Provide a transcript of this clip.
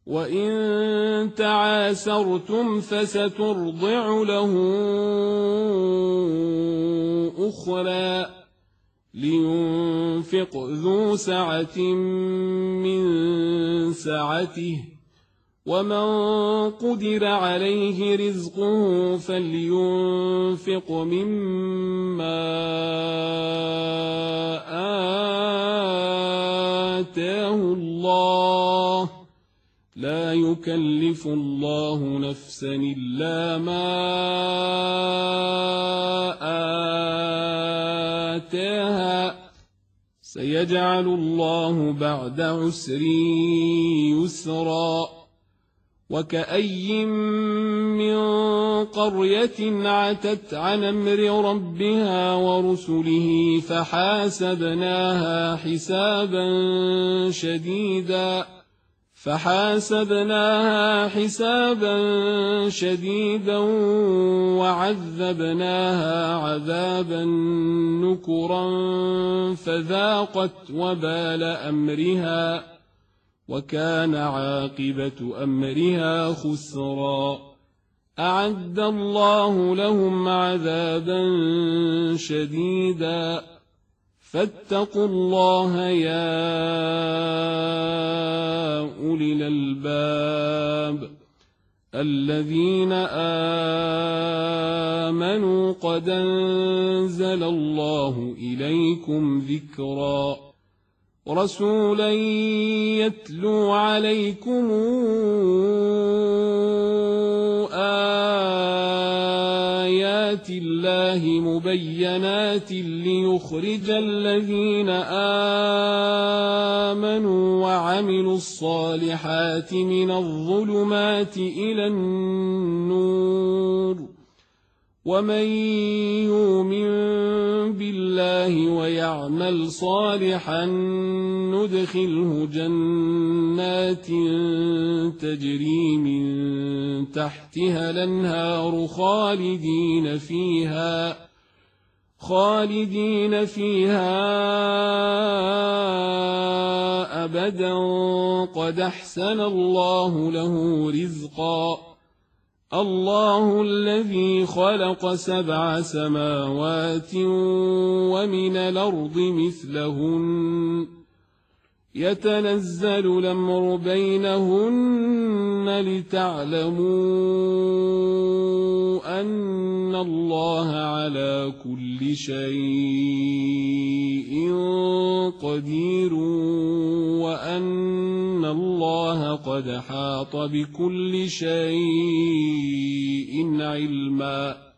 وإن تعاسرتم فسترضع له أخرى لينفق ذو سعة من سعته ومن قدر عليه رزقه فلينفق مما آتاه الله لا يكلف الله نفسا إلا ما آتاها سيجعل الله بعد عسر يسرا وكأي من قرية عتت عن أمر ربها ورسله فحاسبناها حسابا شديدا وعذبناها عذابا نكرا فذاقت وبال أمرها وكان عاقبة أمرها خسرا أعد الله لهم عذابا شديدا فاتقوا الله يا أولي الألباب الذين آمنوا قد أنزل الله إليكم ذكرا رسولا يتلو عليكم آيات الله مبينات ليخرج الذين آمنوا وعملوا الصالحات من الظلمات إلى النور ومن يؤمن بالله ويعمل صالحا ندخله جنات تجري من تحتها الأنهار خالدين فيها أبدا قد أحسن الله له رزقا الله الذي خلق 7 سماوات ومن الأرض مثلهن يتنزل الأمر بينهن لتعلموا أن الله على كل شيء قدير وأن الله قد حاط بكل شيء علما